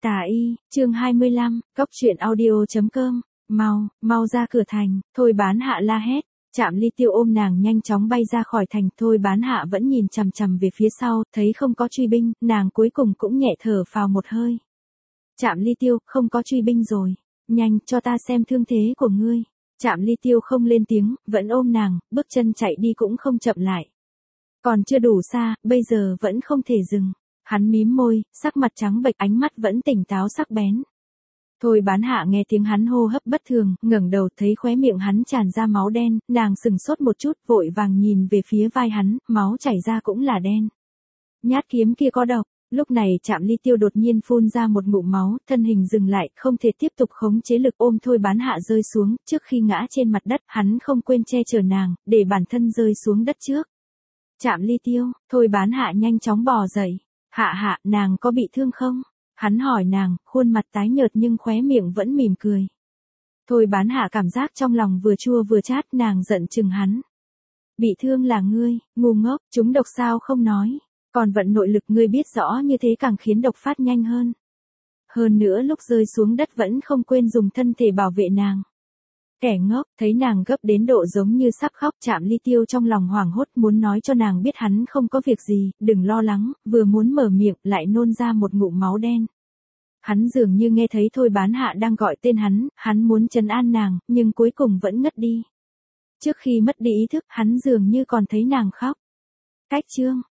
Tà y, chương 25, cốc truyện audio.com, mau ra cửa thành, Thôi Bán Hạ la hét. Trạm Ly Tiêu ôm nàng nhanh chóng bay ra khỏi thành, Thôi Bán Hạ vẫn nhìn chằm chằm về phía sau, thấy không có truy binh, nàng cuối cùng cũng nhẹ thở phào một hơi. Trạm Ly Tiêu, không có truy binh rồi, nhanh cho ta xem thương thế của ngươi. Trạm Ly Tiêu không lên tiếng, vẫn ôm nàng, bước chân chạy đi cũng không chậm lại. Còn chưa đủ xa, bây giờ vẫn không thể dừng. Hắn mím môi, sắc mặt trắng bệch, ánh mắt vẫn tỉnh táo sắc bén. Thôi Bán Hạ nghe tiếng hắn hô hấp bất thường, ngẩng đầu thấy khóe miệng hắn tràn ra máu đen, nàng sừng sốt một chút, vội vàng nhìn về phía vai hắn, máu chảy ra cũng là đen. Nhát kiếm kia có độc. Lúc này Trạm Ly Tiêu đột nhiên phun ra một ngụm máu, thân hình dừng lại, không thể tiếp tục khống chế lực, ôm Thôi Bán Hạ rơi xuống, trước khi ngã trên mặt đất, hắn không quên che chở nàng, để bản thân rơi xuống đất trước. Trạm Ly Tiêu, Thôi Bán Hạ nhanh chóng bò dậy. Hạ, nàng có bị thương không? Hắn hỏi nàng, khuôn mặt tái nhợt nhưng khóe miệng vẫn mỉm cười. Thôi Bán Hạ cảm giác trong lòng vừa chua vừa chát, nàng giận chừng hắn. Bị thương là ngươi, ngu ngốc, chúng độc sao không nói. Còn vận nội lực, ngươi biết rõ như thế càng khiến độc phát nhanh hơn. Hơn nữa lúc rơi xuống đất vẫn không quên dùng thân thể bảo vệ nàng. Kẻ ngốc, thấy nàng gấp đến độ giống như sắp khóc, Trạm Ly Tiêu trong lòng hoảng hốt, muốn nói cho nàng biết hắn không có việc gì, đừng lo lắng, vừa muốn mở miệng, lại nôn ra một ngụm máu đen. Hắn dường như nghe thấy Thôi Bán Hạ đang gọi tên hắn muốn trấn an nàng, nhưng cuối cùng vẫn ngất đi. Trước khi mất đi ý thức, hắn dường như còn thấy nàng khóc. Cách chương